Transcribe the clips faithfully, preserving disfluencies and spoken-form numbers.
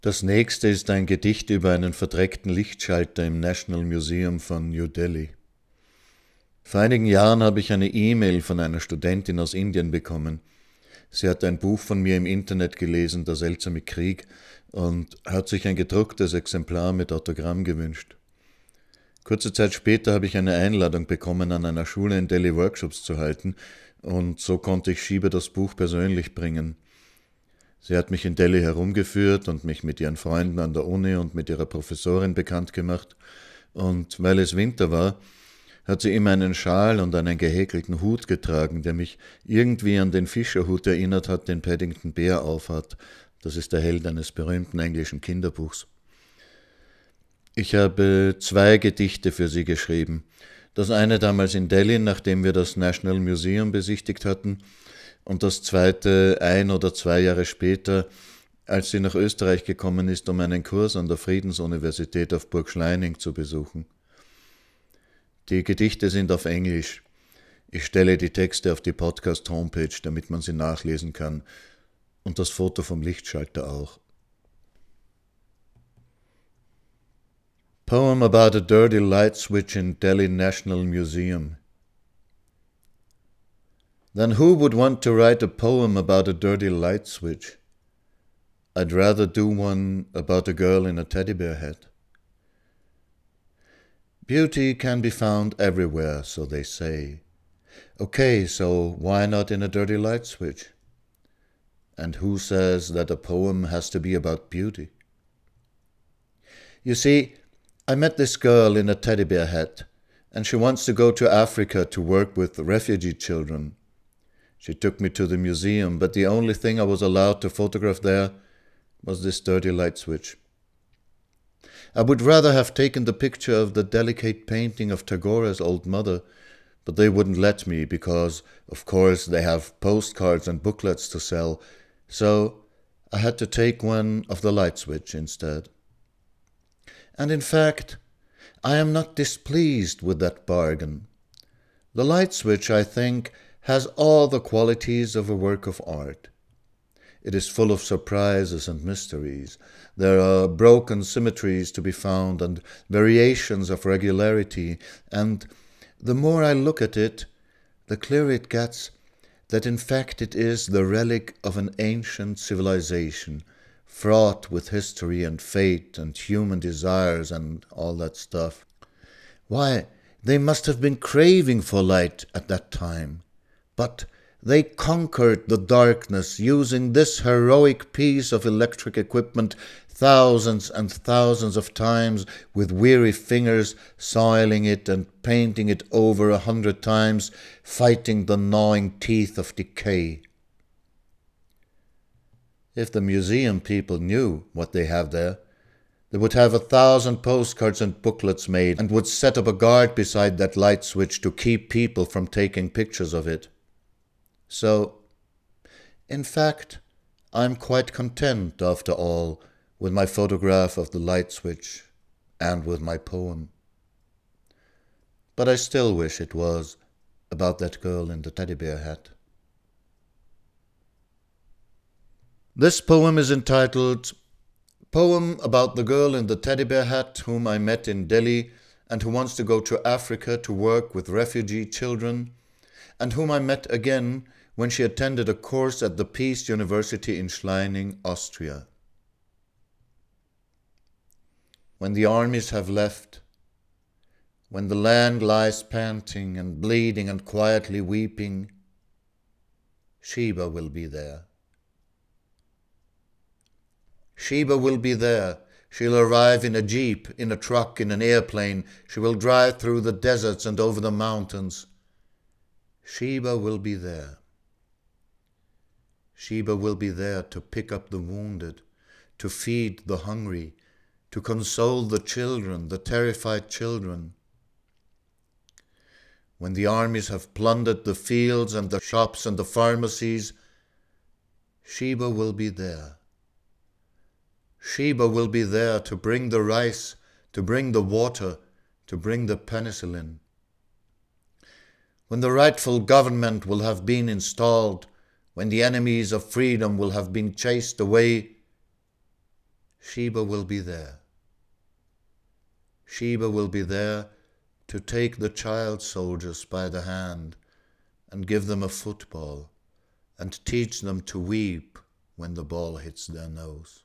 Das nächste ist ein Gedicht über einen verdreckten Lichtschalter im National Museum von New Delhi. Vor einigen Jahren habe ich eine E-Mail von einer Studentin aus Indien bekommen. Sie hat ein Buch von mir im Internet gelesen, Der seltsame Krieg, und hat sich ein gedrucktes Exemplar mit Autogramm gewünscht. Kurze Zeit später habe ich eine Einladung bekommen, an einer Schule in Delhi Workshops zu halten, und so konnte ich Shiba das Buch persönlich bringen. Sie hat mich in Delhi herumgeführt und mich mit ihren Freunden an der Uni und mit ihrer Professorin bekannt gemacht, und weil es Winter war, hat sie immer einen Schal und einen gehäkelten Hut getragen, der mich irgendwie an den Fischerhut erinnert hat, den Paddington Bear aufhat. Das ist der Held eines berühmten englischen Kinderbuchs. Ich habe zwei Gedichte für sie geschrieben. Das eine damals in Delhi, nachdem wir das National Museum besichtigt hatten, und das zweite ein oder zwei Jahre später, als sie nach Österreich gekommen ist, um einen Kurs an der Friedensuniversität auf Burg Schleining zu besuchen. Die Gedichte sind auf Englisch. Ich stelle die Texte auf die Podcast-Homepage, damit man sie nachlesen kann. Und das Foto vom Lichtschalter auch. Poem about a dirty light switch in Delhi National Museum. Then who would want to write a poem about a dirty light switch? I'd rather do one about a girl in a teddy bear hat. Beauty can be found everywhere, so they say. Okay, so why not in a dirty light switch? And who says that a poem has to be about beauty? You see, I met this girl in a teddy bear hat, and she wants to go to Africa to work with refugee children. She took me to the museum, but the only thing I was allowed to photograph there was this dirty light switch. I would rather have taken the picture of the delicate painting of Tagore's old mother, but they wouldn't let me because, of course, they have postcards and booklets to sell, so I had to take one of the light switch instead. And in fact, I am not displeased with that bargain. The light switch, I think, has all the qualities of a work of art. It is full of surprises and mysteries. There are broken symmetries to be found and variations of regularity, and the more I look at it, the clearer it gets that in fact it is the relic of an ancient civilization, fraught with history and fate and human desires and all that stuff. Why, they must have been craving for light at that time. But they conquered the darkness using this heroic piece of electric equipment thousands and thousands of times, with weary fingers soiling it and painting it over a hundred times, fighting the gnawing teeth of decay. If the museum people knew what they have there, they would have a thousand postcards and booklets made and would set up a guard beside that light switch to keep people from taking pictures of it. So, in fact, I'm quite content, after all, with my photograph of the light switch and with my poem. But I still wish it was about that girl in the teddy bear hat. This poem is entitled Poem about the girl in the teddy bear hat whom I met in Delhi and who wants to go to Africa to work with refugee children, and whom I met again when she attended a course at the Peace University in Schleining, Austria. When the armies have left, when the land lies panting and bleeding and quietly weeping, Shiba will be there. Shiba will be there. She'll arrive in a jeep, in a truck, in an airplane. She will drive through the deserts and over the mountains. Shiba will be there. Shiba will be there to pick up the wounded, to feed the hungry, to console the children, the terrified children. When the armies have plundered the fields and the shops and the pharmacies, Shiba will be there. Shiba will be there to bring the rice, to bring the water, to bring the penicillin. When the rightful government will have been installed, when the enemies of freedom will have been chased away, Sheba will be there. Sheba will be there to take the child soldiers by the hand and give them a football and teach them to weep when the ball hits their nose.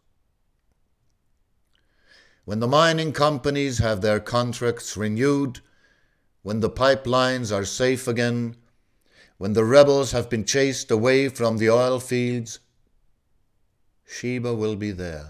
When the mining companies have their contracts renewed, when the pipelines are safe again, when the rebels have been chased away from the oil fields, Sheba will be there.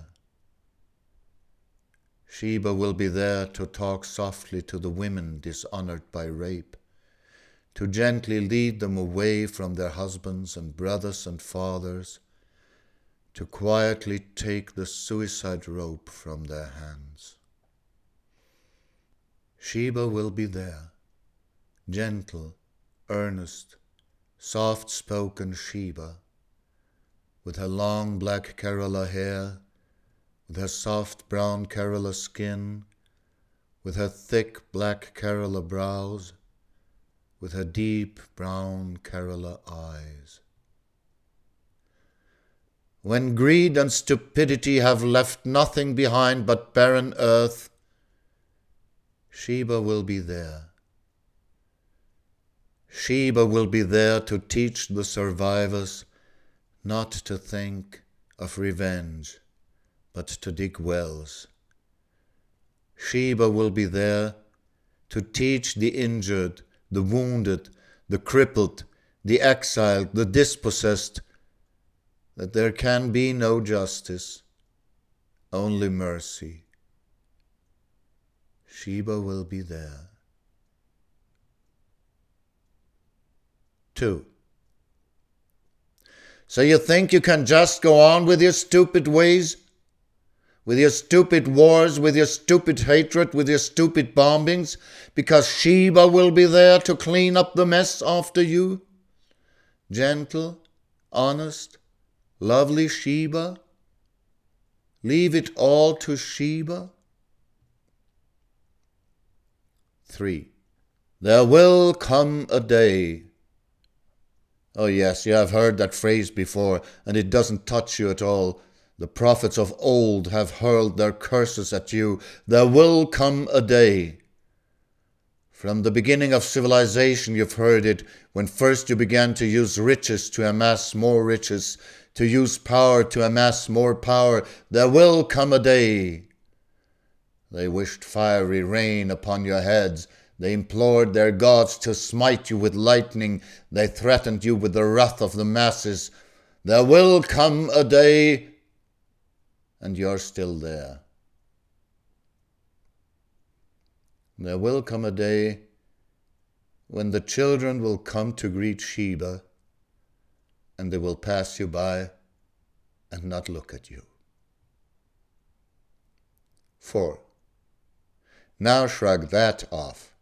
Sheba will be there to talk softly to the women dishonored by rape, to gently lead them away from their husbands and brothers and fathers, to quietly take the suicide rope from their hands. Sheba will be there, gentle, earnest, soft-spoken Sheba, with her long black Kerala hair, with her soft brown Kerala skin, with her thick black Kerala brows, with her deep brown Kerala eyes. When greed and stupidity have left nothing behind but barren earth, Sheba will be there. Sheba will be there to teach the survivors not to think of revenge, but to dig wells. Sheba will be there to teach the injured, the wounded, the crippled, the exiled, the dispossessed, that there can be no justice, only mercy. Sheba will be there. Two. So you think you can just go on with your stupid ways? With your stupid wars, with your stupid hatred, with your stupid bombings, because Sheba will be there to clean up the mess after you? Gentle, honest, lovely Sheba? Leave it all to Sheba? Three. There will come a day. Oh yes, you have heard that phrase before, and it doesn't touch you at all. The prophets of old have hurled their curses at you. There will come a day. From the beginning of civilization you've heard it, when first you began to use riches to amass more riches, to use power to amass more power. There will come a day. They wished fiery rain upon your heads. They implored their gods to smite you with lightning. They threatened you with the wrath of the masses. There will come a day, and you're still there. There will come a day when the children will come to greet Sheba, and they will pass you by and not look at you. Four. Now shrug that off.